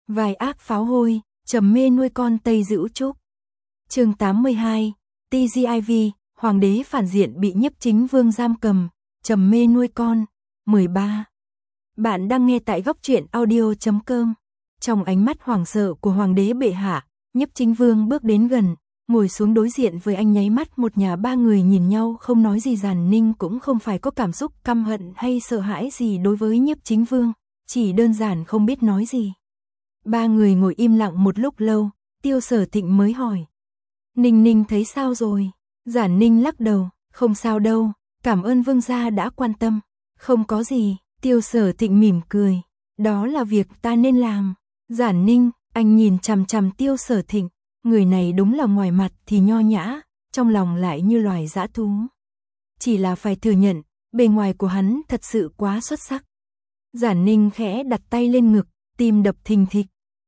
Vài ác pháo hôi, trầm mê nuôi con Tây Dữ Trúc. Chương 82, TGIV, Hoàng đế phản diện bị Nhiếp Chính Vương giam cầm, trầm mê nuôi con. 13. Bạn đang nghe tại góc truyện audio.com. Trong ánh mắt hoảng sợ của Hoàng đế bệ hạ, Nhiếp Chính Vương bước đến gần, ngồi xuống đối diện với anh, nháy mắt. Một nhà ba người nhìn nhau không nói gì. Giản Ninh cũng không phải có cảm xúc căm hận hay sợ hãi gì đối với Nhiếp Chính Vương, chỉ đơn giản không biết nói gì. Ba người ngồi im lặng một lúc lâu, Tiêu Sở Thịnh mới hỏi: Ninh Ninh thấy sao rồi? Giản Ninh lắc đầu: Không sao đâu, cảm ơn vương gia đã quan tâm. Không có gì. Tiêu Sở Thịnh mỉm cười: Đó là việc ta nên làm. Giản Ninh, anh nhìn chằm chằm Tiêu Sở Thịnh, người này đúng là ngoài mặt thì nho nhã, trong lòng lại như loài dã thú. Chỉ là phải thừa nhận, bề ngoài của hắn thật sự quá xuất sắc. Giản Ninh khẽ đặt tay lên ngực, tim đập thình thịch.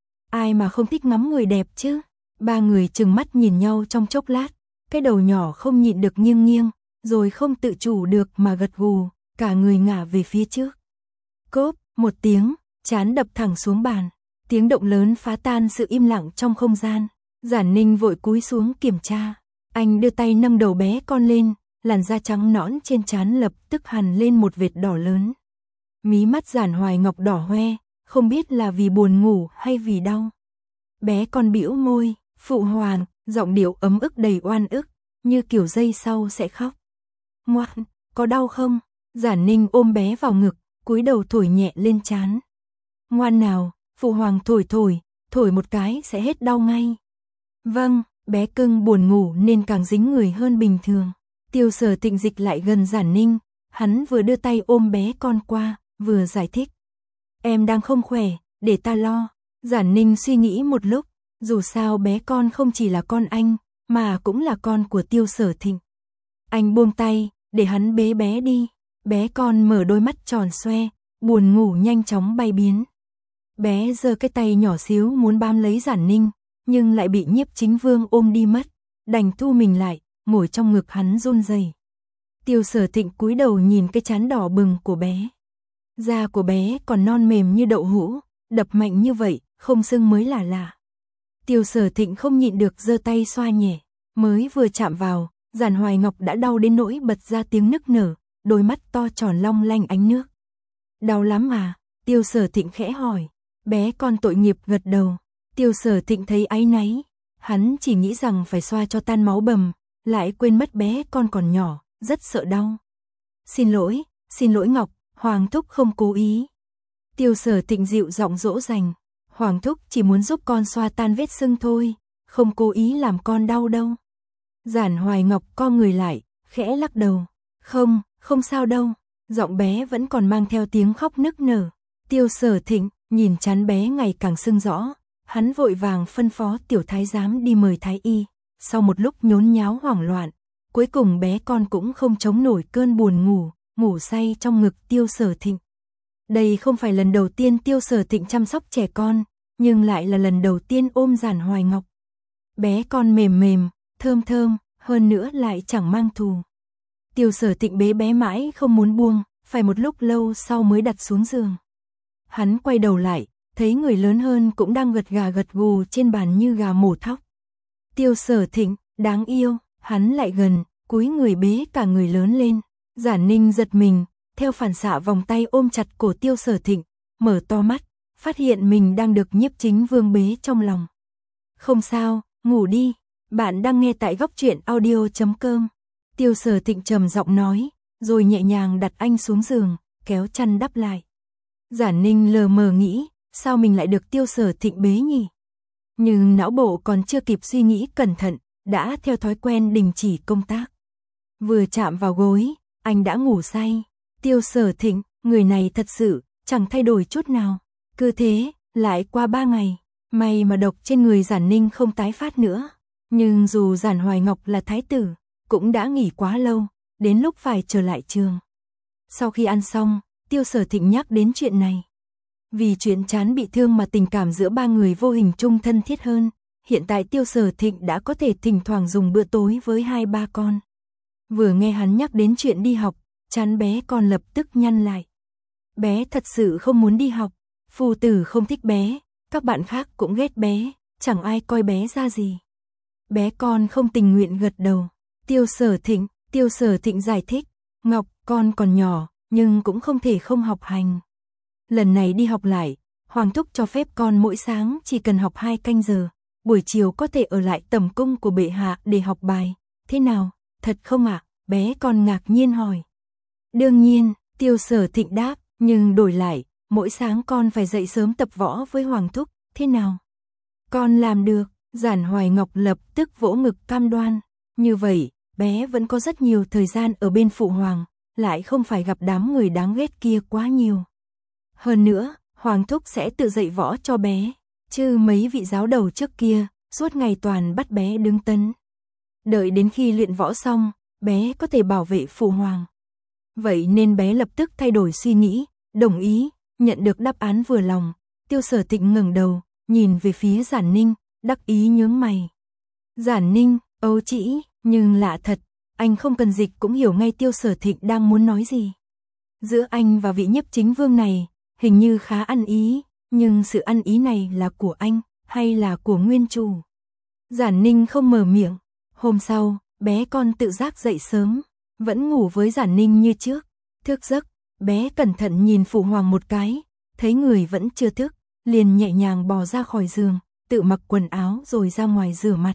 Ai mà không thích ngắm người đẹp chứ? Ba người trừng mắt nhìn nhau trong chốc lát, cái đầu nhỏ không nhịn được nghiêng nghiêng, rồi không tự chủ được mà gật gù, cả người ngả về phía trước. Cốp, một tiếng, trán đập thẳng xuống bàn, tiếng động lớn phá tan sự im lặng trong không gian. Giản Ninh vội cúi xuống kiểm tra, anh đưa tay nâng đầu bé con lên, làn da trắng nõn trên trán lập tức hằn lên một vệt đỏ lớn. Mí mắt Giản Hoài Ngọc đỏ hoe, không biết là vì buồn ngủ hay vì đau. Bé con bĩu môi, phụ hoàng, giọng điệu ấm ức đầy oan ức, như kiểu giây sau sẽ khóc. Ngoan, có đau không? Giản Ninh ôm bé vào ngực, cúi đầu thổi nhẹ lên trán. Ngoan nào, phụ hoàng thổi một cái sẽ hết đau ngay. Vâng, bé cưng buồn ngủ nên càng dính người hơn bình thường. Tiêu Sở Thịnh dịch lại gần Giản Ninh, hắn vừa đưa tay ôm bé con qua, vừa giải thích. Em đang không khỏe, để ta lo. Giản Ninh suy nghĩ một lúc, dù sao bé con không chỉ là con anh, mà cũng là con của Tiêu Sở Thịnh. Anh buông tay, để hắn bế bé đi. Bé con mở đôi mắt tròn xoe, buồn ngủ nhanh chóng bay biến. Bé giơ cái tay nhỏ xíu muốn bám lấy Giản Ninh, nhưng lại bị Nhiếp Chính Vương ôm đi mất, đành thu mình lại, ngồi trong ngực hắn run rẩy. Tiêu Sở Thịnh cúi đầu nhìn cái trán đỏ bừng của bé. Da của bé còn non mềm như đậu hũ, đập mạnh như vậy, không sưng mới là lạ. Tiêu Sở Thịnh không nhịn được giơ tay xoa nhẹ, mới vừa chạm vào, Giản Hoài Ngọc đã đau đến nỗi bật ra tiếng nức nở, đôi mắt to tròn long lanh ánh nước. Đau lắm à? Tiêu Sở Thịnh khẽ hỏi. Bé con tội nghiệp gật đầu. Tiêu Sở Thịnh thấy áy náy, hắn chỉ nghĩ rằng phải xoa cho tan máu bầm, lại quên mất bé con còn nhỏ, rất sợ đau. Xin lỗi Ngọc, Hoàng thúc không cố ý. Tiêu Sở Thịnh dịu giọng dỗ dành. Hoàng thúc chỉ muốn giúp con xoa tan vết sưng thôi, không cố ý làm con đau đâu. Giản Hoài Ngọc co người lại, khẽ lắc đầu. Không sao đâu. Giọng bé vẫn còn mang theo tiếng khóc nức nở. Tiêu Sở Thịnh nhìn trán bé ngày càng sưng rõ, hắn vội vàng phân phó tiểu thái giám đi mời thái y. Sau một lúc nhốn nháo hoảng loạn, cuối cùng bé con cũng không chống nổi cơn buồn ngủ, ngủ say trong ngực Tiêu Sở Thịnh. Đây không phải lần đầu tiên Tiêu Sở Thịnh chăm sóc trẻ con, nhưng lại là lần đầu tiên ôm Giản Hoài Ngọc. Bé con mềm mềm, thơm thơm, hơn nữa lại chẳng mang thù. Tiêu Sở Thịnh bế bé mãi không muốn buông, phải một lúc lâu sau mới đặt xuống giường. Hắn quay đầu lại, thấy người lớn hơn cũng đang gật gà gật gù trên bàn như gà mổ thóc. Tiêu Sở Thịnh, đáng yêu, hắn lại gần, cúi người bế cả người lớn lên. Giản Ninh giật mình, theo phản xạ vòng tay ôm chặt cổ Tiêu Sở Thịnh, mở to mắt, phát hiện mình đang được Nhiếp Chính Vương bế trong lòng. Không sao, ngủ đi, bạn đang nghe tại góc truyện audio.com. Tiêu Sở Thịnh trầm giọng nói, rồi nhẹ nhàng đặt anh xuống giường, kéo chăn đắp lại. Giản Ninh lờ mờ nghĩ, sao mình lại được Tiêu Sở Thịnh bế nhỉ? Nhưng não bộ còn chưa kịp suy nghĩ cẩn thận, đã theo thói quen đình chỉ công tác. Vừa chạm vào gối, anh đã ngủ say. Tiêu Sở Thịnh, người này thật sự chẳng thay đổi chút nào. Cứ thế, lại qua 3 ngày, may mà độc trên người Giản Ninh không tái phát nữa. Nhưng dù Giản Hoài Ngọc là thái tử, cũng đã nghỉ quá lâu, đến lúc phải trở lại trường. Sau khi ăn xong, Tiêu Sở Thịnh nhắc đến chuyện này. Vì chuyện Trán bị thương mà tình cảm giữa ba người vô hình chung thân thiết hơn. Hiện tại Tiêu Sở Thịnh đã có thể thỉnh thoảng dùng bữa tối với 2-3 con. Vừa nghe hắn nhắc đến chuyện đi học, trán bé con lập tức nhăn lại. Bé thật sự không muốn đi học, phu tử không thích bé, Các bạn khác cũng ghét bé, chẳng ai coi bé ra gì. Bé con không tình nguyện gật đầu. Tiêu Sở Thịnh giải thích, Ngọc, con còn nhỏ, nhưng cũng không thể không học hành. Lần này đi học lại, Hoàng thúc cho phép con mỗi sáng chỉ cần học 2 canh giờ, buổi chiều có thể ở lại tầm cung của bệ hạ để học bài. Thế nào, thật không ạ? Bé con ngạc nhiên hỏi. Đương nhiên, Tiêu Sở Thịnh đáp, nhưng đổi lại, mỗi sáng con phải dậy sớm tập võ với Hoàng thúc, thế nào? Con làm được, Giản Hoài Ngọc lập tức vỗ ngực cam đoan. Như vậy, bé vẫn có rất nhiều thời gian ở bên phụ hoàng, lại không phải gặp đám người đáng ghét kia quá nhiều. Hơn nữa, Hoàng thúc sẽ tự dạy võ cho bé, chứ mấy vị giáo đầu trước kia, suốt ngày toàn bắt bé đứng tấn. Đợi đến khi luyện võ xong, bé có thể bảo vệ phụ hoàng. Vậy nên bé lập tức thay đổi suy nghĩ, đồng ý, nhận được đáp án vừa lòng. Tiêu Sở Thịnh ngẩng đầu, nhìn về phía Giản Ninh, đắc ý nhướng mày. Giản Ninh, âu chỉ, nhưng lạ thật, anh không cần dịch cũng hiểu ngay Tiêu Sở Thịnh đang muốn nói gì. Giữa anh và vị nhiếp chính vương này, hình như khá ăn ý, nhưng sự ăn ý này là của anh, hay là của nguyên chủ? Giản Ninh không mở miệng. Hôm sau, bé con tự giác dậy sớm, vẫn ngủ với Giản Ninh như trước. Thức giấc, bé cẩn thận nhìn phụ hoàng một cái, thấy người vẫn chưa thức, liền nhẹ nhàng bò ra khỏi giường, tự mặc quần áo rồi ra ngoài rửa mặt.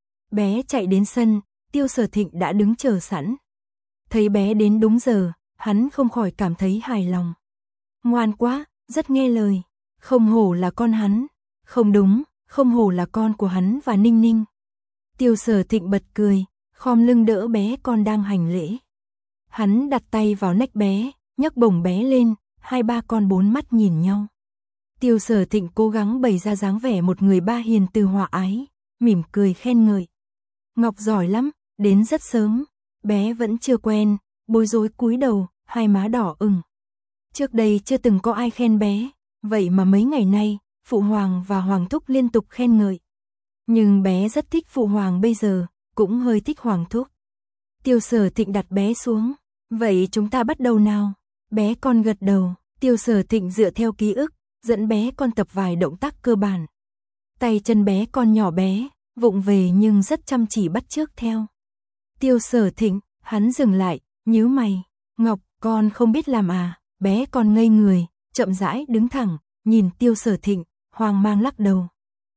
Bé chạy đến sân, Tiêu Sở Thịnh đã đứng chờ sẵn. Thấy bé đến đúng giờ, hắn không khỏi cảm thấy hài lòng. Ngoan quá, rất nghe lời, không hổ là con hắn. Không đúng, không hổ là con của hắn và Ninh Ninh. Tiêu Sở Thịnh bật cười, khom lưng đỡ bé con đang hành lễ. Hắn đặt tay vào nách bé, nhấc bổng bé lên, hai ba con bốn mắt nhìn nhau. Tiêu Sở Thịnh cố gắng bày ra dáng vẻ một người ba hiền từ hòa ái, mỉm cười khen ngợi. Ngọc giỏi lắm, đến rất sớm, bé vẫn chưa quen, bối rối cúi đầu, hai má đỏ ửng. Trước đây chưa từng có ai khen bé, vậy mà mấy ngày nay, phụ hoàng và hoàng thúc liên tục khen ngợi. Nhưng bé rất thích phụ hoàng bây giờ, cũng hơi thích hoàng thúc. Tiêu Sở Thịnh đặt bé xuống, vậy chúng ta bắt đầu nào? Bé con gật đầu, Tiêu Sở Thịnh dựa theo ký ức, dẫn bé con tập vài động tác cơ bản. Tay chân bé con nhỏ bé, vụng về nhưng rất chăm chỉ bắt chước theo. Tiêu Sở Thịnh, hắn dừng lại, nhíu mày, Ngọc, con không biết làm à? Bé con ngây người, chậm rãi đứng thẳng, nhìn Tiêu Sở Thịnh, hoang mang lắc đầu.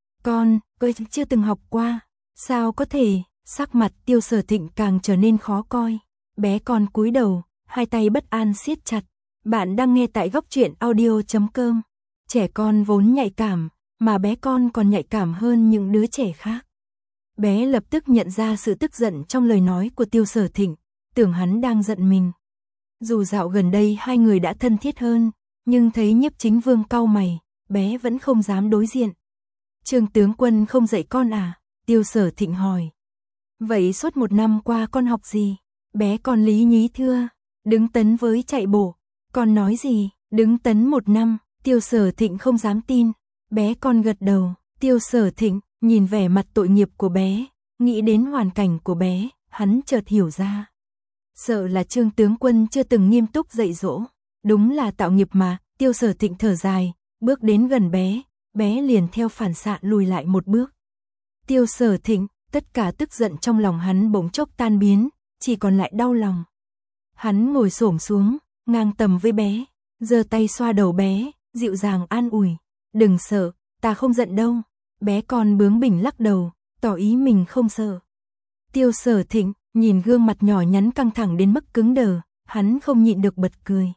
Con chưa từng học qua, sao có thể? Sắc mặt Tiêu Sở Thịnh càng trở nên khó coi. Bé con cúi đầu, hai tay bất an siết chặt. Bạn đang nghe tại Góc Truyện Audio.com. Trẻ con vốn nhạy cảm, mà bé con còn nhạy cảm hơn những đứa trẻ khác. Bé lập tức nhận ra sự tức giận trong lời nói của Tiêu Sở Thịnh, tưởng hắn đang giận mình. Dù dạo gần đây hai người đã thân thiết hơn, nhưng thấy nhiếp chính vương cau mày, bé vẫn không dám đối diện. Trương tướng quân không dạy con à? Tiêu Sở Thịnh hỏi. Vậy suốt 1 năm qua con học gì? Bé con lý nhí thưa, đứng tấn với chạy bộ. Con nói gì? Đứng tấn 1 năm, Tiêu Sở Thịnh không dám tin. Bé con gật đầu, Tiêu Sở Thịnh nhìn vẻ mặt tội nghiệp của bé, nghĩ đến hoàn cảnh của bé, hắn chợt hiểu ra. Sợ là Trương tướng quân chưa từng nghiêm túc dạy dỗ, đúng là tạo nghiệp mà. Tiêu Sở Thịnh thở dài, bước đến gần bé, bé liền theo phản xạ lùi lại một bước. Tiêu Sở Thịnh, tất cả tức giận trong lòng hắn bỗng chốc tan biến, chỉ còn lại đau lòng. Hắn ngồi xổm xuống, ngang tầm với bé, giơ tay xoa đầu bé, dịu dàng an ủi. Đừng sợ, ta không giận đâu. Bé con bướng bỉnh lắc đầu, tỏ ý mình không sợ. Tiêu Sở Thịnh nhìn gương mặt nhỏ nhắn căng thẳng đến mức cứng đờ, hắn không nhịn được bật cười.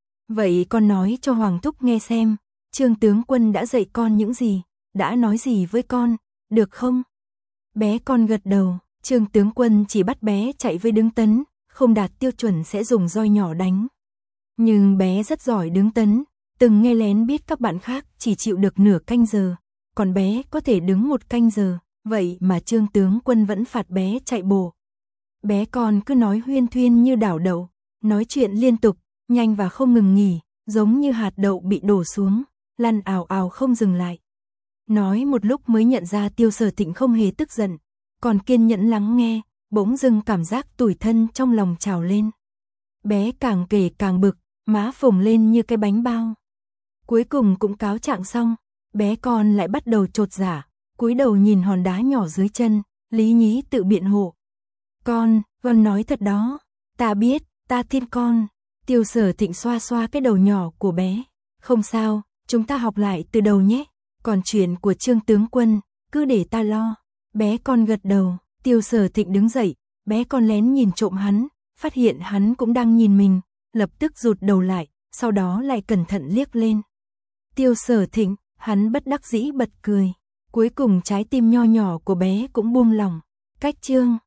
Vậy con nói cho Hoàng thúc nghe xem, Trương tướng quân đã dạy con những gì, đã nói gì với con, được không? Bé con gật đầu, Trương tướng quân chỉ bắt bé chạy với đứng tấn, không đạt tiêu chuẩn sẽ dùng roi nhỏ đánh. Nhưng bé rất giỏi đứng tấn, từng nghe lén biết các bạn khác chỉ chịu được nửa canh giờ, còn bé có thể đứng 1 canh giờ, vậy mà Trương tướng quân vẫn phạt bé chạy bộ. Bé con cứ nói huyên thuyên như đảo đậu, nói chuyện liên tục, nhanh và không ngừng nghỉ, giống như hạt đậu bị đổ xuống, lăn ào ào không dừng lại. Nói một lúc mới nhận ra Tiêu Sở Thịnh không hề tức giận, còn kiên nhẫn lắng nghe, bỗng dưng cảm giác tủi thân trong lòng trào lên. Bé càng kể càng bực, má phồng lên như cái bánh bao. Cuối cùng cũng cáo trạng xong, bé con lại bắt đầu chột dạ, cúi đầu nhìn hòn đá nhỏ dưới chân, lý nhí tự biện hộ. Con nói thật đó, ta biết, ta tin con. Tiêu Sở Thịnh xoa xoa cái đầu nhỏ của bé. Không sao, chúng ta học lại từ đầu nhé. Còn chuyện của Trương tướng quân, cứ để ta lo. Bé con gật đầu, Tiêu Sở Thịnh đứng dậy, bé con lén nhìn trộm hắn, phát hiện hắn cũng đang nhìn mình, lập tức rụt đầu lại, sau đó lại cẩn thận liếc lên. Tiêu Sở Thịnh, hắn bất đắc dĩ bật cười. Cuối cùng trái tim nho nhỏ của bé cũng buông lỏng. Cách chương